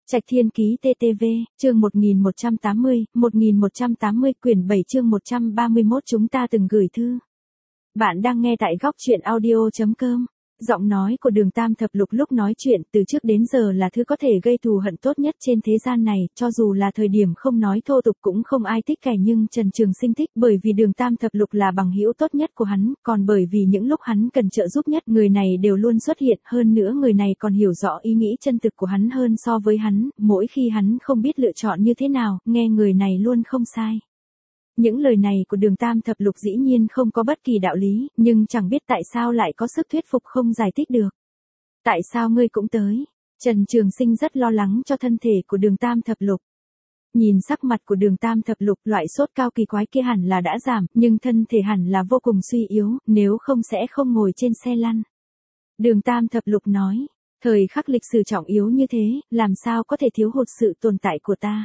Trạch Thiên Ký TTV, chương 1180, quyển 7 chương 131 chúng ta từng gửi thư. Bạn đang nghe tại góc truyện audio.com. Giọng nói của Đường Tam Thập Lục lúc nói chuyện từ trước đến giờ là thứ có thể gây thù hận tốt nhất trên thế gian này, cho dù là thời điểm không nói thô tục cũng không ai thích kẻ, nhưng Trần Trường Sinh thích, bởi vì Đường Tam Thập Lục là bằng hữu tốt nhất của hắn, còn bởi vì những lúc hắn cần trợ giúp nhất, người này đều luôn xuất hiện, hơn nữa người này còn hiểu rõ ý nghĩ chân thực của hắn hơn so với hắn, mỗi khi hắn không biết lựa chọn như thế nào, nghe người này luôn không sai. Những lời này của Đường Tam Thập Lục dĩ nhiên không có bất kỳ đạo lý, nhưng chẳng biết tại sao lại có sức thuyết phục không giải thích được. Tại sao ngươi cũng tới? Trần Trường Sinh rất lo lắng cho thân thể của Đường Tam Thập Lục. Nhìn sắc mặt của Đường Tam Thập Lục, loại sốt cao kỳ quái kia hẳn là đã giảm, nhưng thân thể hẳn là vô cùng suy yếu, nếu không sẽ không ngồi trên xe lăn. Đường Tam Thập Lục nói, thời khắc lịch sử trọng yếu như thế, làm sao có thể thiếu hụt sự tồn tại của ta?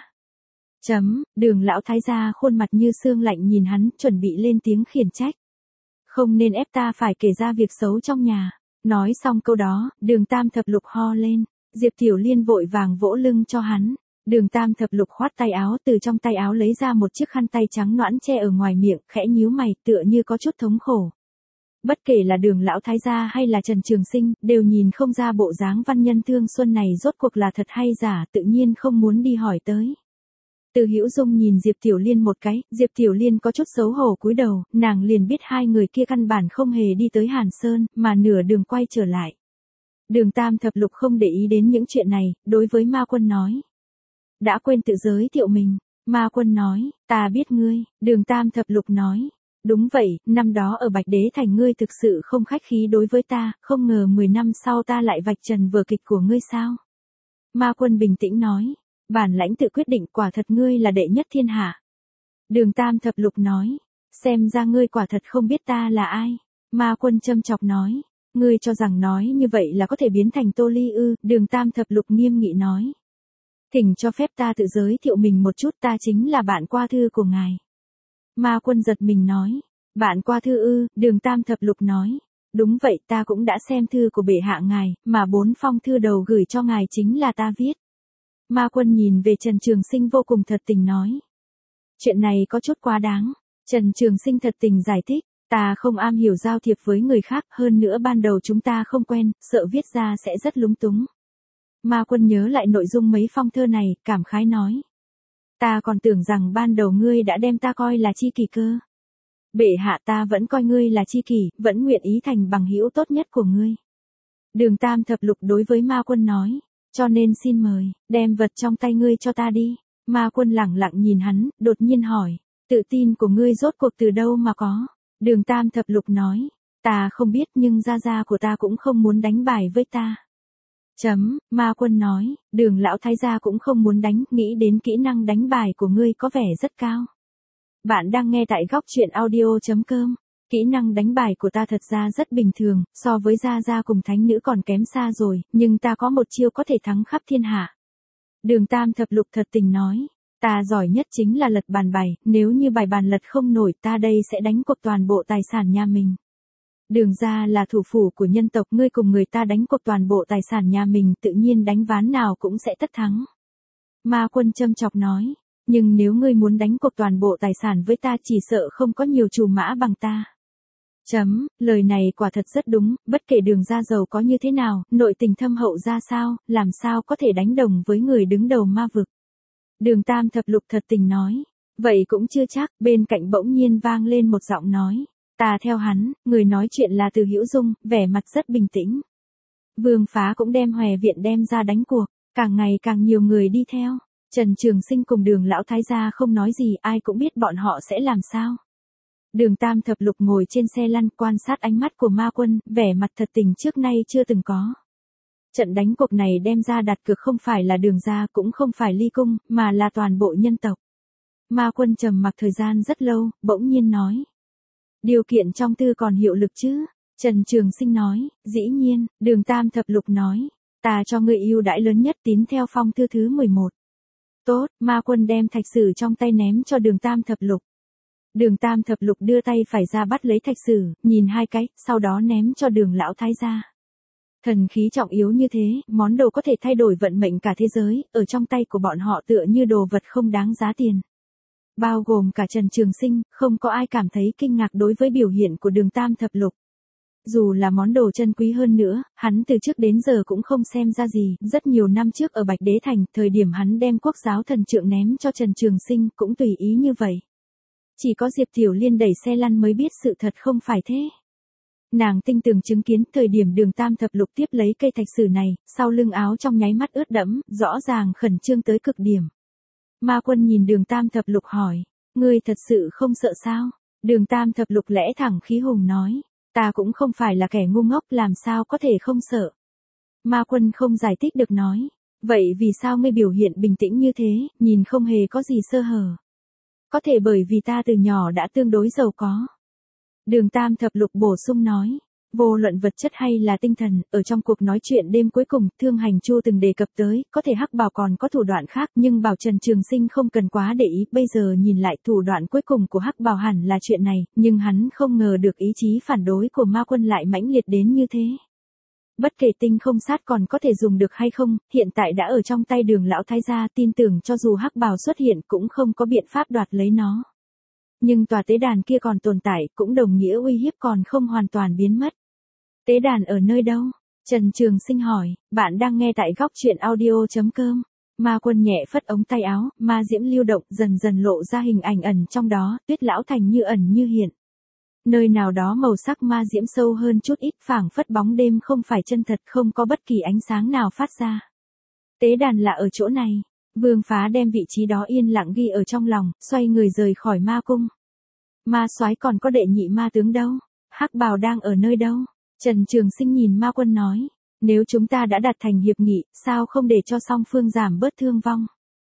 Đường lão thái gia khuôn mặt như xương lạnh nhìn hắn, chuẩn bị lên tiếng khiển trách. Không nên ép ta phải kể ra việc xấu trong nhà. Nói xong câu đó, Đường Tam Thập Lục ho lên. Diệp Tiểu Liên vội vàng vỗ lưng cho hắn. Đường Tam Thập Lục khoát tay áo, từ trong tay áo lấy ra một chiếc khăn tay trắng nõn che ở ngoài miệng, khẽ nhíu mày, tựa như có chút thống khổ. Bất kể là Đường lão thái gia hay là Trần Trường Sinh, đều nhìn không ra bộ dáng văn nhân thương xuân này rốt cuộc là thật hay giả, tự nhiên không muốn đi hỏi tới. Từ Hữu Dung nhìn Diệp Tiểu Liên một cái, Diệp Tiểu Liên có chút xấu hổ cúi đầu, nàng liền biết hai người kia căn bản không hề đi tới Hàn Sơn, mà nửa đường quay trở lại. Đường Tam Thập Lục không để ý đến những chuyện này, đối với Ma Quân nói. Đã quên tự giới thiệu mình. Ma Quân nói, ta biết ngươi. Đường Tam Thập Lục nói. Đúng vậy, năm đó ở Bạch Đế Thành ngươi thực sự không khách khí đối với ta, không ngờ 10 năm sau ta lại vạch trần vở kịch của ngươi sao? Ma Quân bình tĩnh nói. Bản lãnh tự quyết định, quả thật ngươi là đệ nhất thiên hạ. Đường Tam Thập Lục nói, xem ra ngươi quả thật không biết ta là ai. Ma Quân châm chọc nói, ngươi cho rằng nói như vậy là có thể biến thành Tô Ly ư? Đường Tam Thập Lục nghiêm nghị nói, thỉnh cho phép ta tự giới thiệu mình một chút, ta chính là bạn qua thư của ngài. Ma Quân giật mình nói, bạn qua thư ư? Đường Tam Thập Lục nói, đúng vậy, ta cũng đã xem thư của bệ hạ ngài, mà 4 phong thư đầu gửi cho ngài chính là ta viết. Ma Quân nhìn về Trần Trường Sinh vô cùng thật tình nói. Chuyện này có chút quá đáng. Trần Trường Sinh thật tình giải thích. Ta không am hiểu giao thiệp với người khác, hơn nữa ban đầu chúng ta không quen, sợ viết ra sẽ rất lúng túng. Ma Quân nhớ lại nội dung mấy phong thơ này, cảm khái nói. Ta còn tưởng rằng ban đầu ngươi đã đem ta coi là tri kỷ cơ. Bệ hạ, ta vẫn coi ngươi là tri kỷ, vẫn nguyện ý thành bằng hữu tốt nhất của ngươi. Đường Tam Thập Lục đối với Ma Quân nói. Cho nên xin mời, đem vật trong tay ngươi cho ta đi. Ma Quân lẳng lặng nhìn hắn, đột nhiên hỏi, tự tin của ngươi rốt cuộc từ đâu mà có? Đường Tam Thập Lục nói, ta không biết, nhưng gia gia của ta cũng không muốn đánh bài với ta. Ma Quân nói, Đường lão thái gia cũng không muốn đánh, nghĩ đến kỹ năng đánh bài của ngươi có vẻ rất cao. Bạn đang nghe tại góc truyện audio.com. Kỹ năng đánh bài của ta thật ra rất bình thường, so với gia gia cùng thánh nữ còn kém xa rồi, nhưng ta có một chiêu có thể thắng khắp thiên hạ. Đường Tam Thập Lục thật tình nói, ta giỏi nhất chính là lật bàn bài, nếu như bài bàn lật không nổi ta đây sẽ đánh cuộc toàn bộ tài sản nhà mình. Đường gia là thủ phủ của nhân tộc, ngươi cùng người ta đánh cuộc toàn bộ tài sản nhà mình, tự nhiên đánh ván nào cũng sẽ tất thắng. Ma Quân châm chọc nói, nhưng nếu ngươi muốn đánh cuộc toàn bộ tài sản với ta chỉ sợ không có nhiều trù mã bằng ta. Lời này quả thật rất đúng, bất kể Đường gia giàu có như thế nào, nội tình thâm hậu ra sao, làm sao có thể đánh đồng với người đứng đầu ma vực. Đường Tam Thập Lục thật tình nói, vậy cũng chưa chắc. Bên cạnh bỗng nhiên vang lên một giọng nói, ta theo hắn. Người nói chuyện là Từ Hữu Dung, vẻ mặt rất bình tĩnh. Vương Phá cũng đem Hòe Viện đem ra đánh cuộc, càng ngày càng nhiều người đi theo. Trần Trường Sinh cùng Đường lão thái gia không nói gì, ai cũng biết bọn họ sẽ làm sao. Đường Tam Thập Lục ngồi trên xe lăn quan sát ánh mắt của Ma Quân, vẻ mặt thật tình trước nay chưa từng có. Trận đánh cuộc này đem ra đặt cược không phải là Đường gia cũng không phải Ly Cung, mà là toàn bộ nhân tộc. Ma Quân trầm mặc thời gian rất lâu, bỗng nhiên nói. Điều kiện trong thư còn hiệu lực chứ? Trần Trường Sinh nói, dĩ nhiên. Đường Tam Thập Lục nói, ta cho ngươi ưu đãi lớn nhất, tín theo phong thư thứ 11. Tốt. Ma Quân đem thạch sử trong tay ném cho Đường Tam Thập Lục. Đường Tam Thập Lục đưa tay phải ra bắt lấy thạch sử, nhìn hai cái, sau đó ném cho Đường lão thái gia. Thần khí trọng yếu như thế, món đồ có thể thay đổi vận mệnh cả thế giới, ở trong tay của bọn họ tựa như đồ vật không đáng giá tiền. Bao gồm cả Trần Trường Sinh, không có ai cảm thấy kinh ngạc đối với biểu hiện của Đường Tam Thập Lục. Dù là món đồ chân quý hơn nữa, hắn từ trước đến giờ cũng không xem ra gì, rất nhiều năm trước ở Bạch Đế Thành, thời điểm hắn đem quốc giáo thần trượng ném cho Trần Trường Sinh, cũng tùy ý như vậy. Chỉ có Diệp Tiểu Liên đẩy xe lăn mới biết sự thật không phải thế. Nàng tinh tường chứng kiến thời điểm Đường Tam Thập Lục tiếp lấy cây thạch sử này, sau lưng áo trong nháy mắt ướt đẫm, rõ ràng khẩn trương tới cực điểm. Ma Quân nhìn Đường Tam Thập Lục hỏi, ngươi thật sự không sợ sao? Đường Tam Thập Lục lẽ thẳng khí hùng nói, ta cũng không phải là kẻ ngu ngốc, làm sao có thể không sợ. Ma Quân không giải thích được nói, vậy vì sao ngươi biểu hiện bình tĩnh như thế, nhìn không hề có gì sơ hở? Có thể bởi vì ta từ nhỏ đã tương đối giàu có. Đường Tam Thập Lục bổ sung nói, vô luận vật chất hay là tinh thần, ở trong cuộc nói chuyện đêm cuối cùng, Thương Hành Chu từng đề cập tới, có thể Hắc Bảo còn có thủ đoạn khác, nhưng bảo Trần Trường Sinh không cần quá để ý, bây giờ nhìn lại thủ đoạn cuối cùng của Hắc Bảo hẳn là chuyện này, nhưng hắn không ngờ được ý chí phản đối của Ma Quân lại mãnh liệt đến như thế. Bất kể tinh không sát còn có thể dùng được hay không, hiện tại đã ở trong tay Đường lão thái gia, tin tưởng cho dù Hắc Bảo xuất hiện cũng không có biện pháp đoạt lấy nó. Nhưng tòa tế đàn kia còn tồn tại, cũng đồng nghĩa uy hiếp còn không hoàn toàn biến mất. Tế đàn ở nơi đâu? Trần Trường Sinh hỏi, bạn đang nghe tại góc truyện audio.com. Ma Quân nhẹ phất ống tay áo, ma diễm lưu động, dần dần lộ ra hình ảnh ẩn trong đó, Tuyết Lão Thành như ẩn như hiện. Nơi nào đó màu sắc ma diễm sâu hơn chút ít, phảng phất bóng đêm không phải chân thật, không có bất kỳ ánh sáng nào phát ra. Tế đàn là ở chỗ này. Vương Phá đem vị trí đó yên lặng ghi ở trong lòng, xoay người rời khỏi ma cung. Ma soái còn có đệ nhị ma tướng đâu? Hắc Bào đang ở nơi đâu? Trần Trường Sinh nhìn Ma Quân nói, nếu chúng ta đã đạt thành hiệp nghị, sao không để cho song phương giảm bớt thương vong?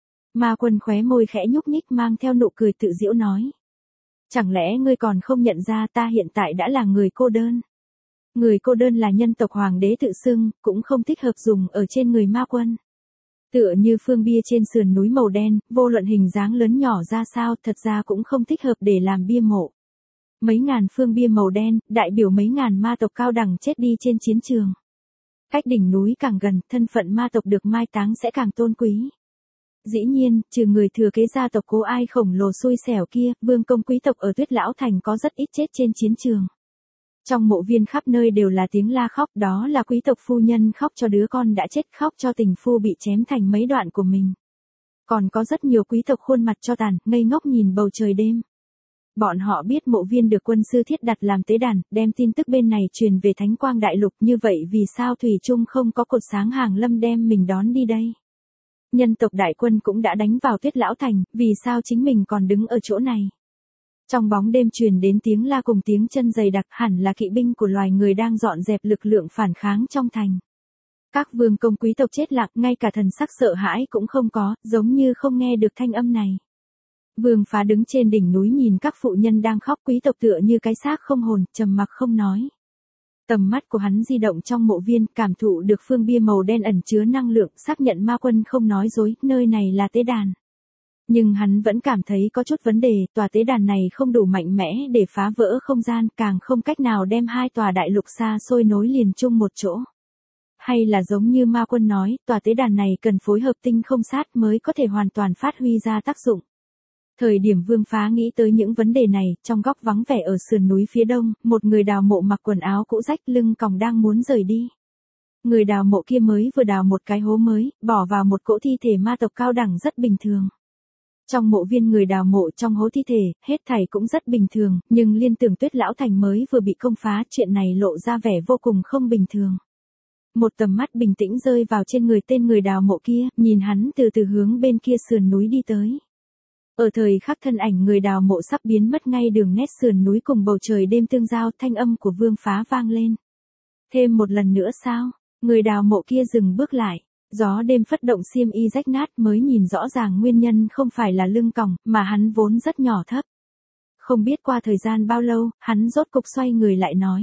Ma Quân khóe môi khẽ nhúc nhích mang theo nụ cười tự giễu nói. Chẳng lẽ ngươi còn không nhận ra ta hiện tại đã là người cô đơn? Người cô đơn là nhân tộc hoàng đế tự xưng, cũng không thích hợp dùng ở trên người Ma Quân. Tựa như phương bia trên sườn núi màu đen, vô luận hình dáng lớn nhỏ ra sao, thật ra cũng không thích hợp để làm bia mộ. Mấy ngàn phương bia màu đen, đại biểu mấy ngàn ma tộc cao đẳng chết đi trên chiến trường. Cách đỉnh núi càng gần, thân phận ma tộc được mai táng sẽ càng tôn quý. Dĩ nhiên, trừ người thừa kế gia tộc Cố Ai khổng lồ xui xẻo kia, vương công quý tộc ở Tuyết Lão Thành có rất ít chết trên chiến trường. Trong mộ viên khắp nơi đều là tiếng la khóc, đó là quý tộc phu nhân khóc cho đứa con đã chết, khóc cho tình phu bị chém thành mấy đoạn của mình. Còn có rất nhiều quý tộc khuôn mặt cho tàn, ngây ngốc nhìn bầu trời đêm. Bọn họ biết mộ viên được quân sư thiết đặt làm tế đàn, đem tin tức bên này truyền về Thánh Quang Đại Lục, như vậy vì sao Thủy Trung không có cột sáng hàng lâm đem mình đón đi đây? Nhân tộc đại quân cũng đã đánh vào Tuyết Lão Thành, vì sao chính mình còn đứng ở chỗ này? Trong bóng đêm truyền đến tiếng la cùng tiếng chân dày đặc, hẳn là kỵ binh của loài người đang dọn dẹp lực lượng phản kháng trong thành. Các vương công quý tộc chết lặng, ngay cả thần sắc sợ hãi cũng không có, giống như không nghe được thanh âm này. Vương Phá đứng trên đỉnh núi nhìn các phụ nhân đang khóc, quý tộc tựa như cái xác không hồn, trầm mặc không nói. Tầm mắt của hắn di động trong mộ viên, cảm thụ được phương bia màu đen ẩn chứa năng lượng, xác nhận Ma Quân không nói dối, nơi này là tế đàn. Nhưng hắn vẫn cảm thấy có chút vấn đề, tòa tế đàn này không đủ mạnh mẽ để phá vỡ không gian, càng không cách nào đem hai tòa đại lục xa xôi nối liền chung một chỗ. Hay là giống như Ma Quân nói, tòa tế đàn này cần phối hợp tinh không sát mới có thể hoàn toàn phát huy ra tác dụng. Thời điểm Vương Phá nghĩ tới những vấn đề này, trong góc vắng vẻ ở sườn núi phía đông, một người đào mộ mặc quần áo cũ rách, lưng còng đang muốn rời đi. Người đào mộ kia mới vừa đào một cái hố mới, bỏ vào một cỗ thi thể ma tộc cao đẳng rất bình thường. Trong mộ viên người đào mộ trong hố thi thể, hết thảy cũng rất bình thường, nhưng liên tưởng Tuyết Lão Thành mới vừa bị công phá, chuyện này lộ ra vẻ vô cùng không bình thường. Một tầm mắt bình tĩnh rơi vào trên người tên người đào mộ kia, nhìn hắn từ từ hướng bên kia sườn núi đi tới. Ở thời khắc thân ảnh người đào mộ sắp biến mất ngay đường nét sườn núi cùng bầu trời đêm tương giao, thanh âm của Vương Phá vang lên. Thêm một lần nữa sao? Người đào mộ kia dừng bước lại. Gió đêm phất động xiêm y rách nát, mới nhìn rõ ràng nguyên nhân không phải là lưng còng, mà hắn vốn rất nhỏ thấp. Không biết qua thời gian bao lâu, hắn rốt cục xoay người lại nói.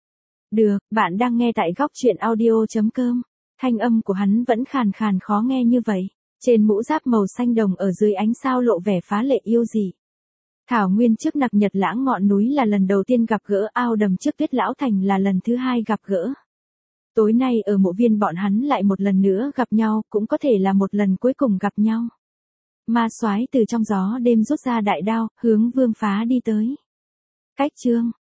Được, bạn đang nghe tại góc truyện audio.com. Thanh âm của hắn vẫn khàn khàn khó nghe như vậy. Trên mũ giáp màu xanh đồng ở dưới ánh sao lộ vẻ phá lệ yêu dị. Thảo nguyên trước Nặc Nhật Lãng ngọn núi là lần đầu tiên gặp gỡ, ao đầm trước Tuyết Lão Thành là lần thứ hai gặp gỡ. Tối nay ở mộ viên bọn hắn lại một lần nữa gặp nhau, cũng có thể là một lần cuối cùng gặp nhau. Ma soái từ trong gió đêm rút ra đại đao, hướng Vương Phá đi tới. Cách chương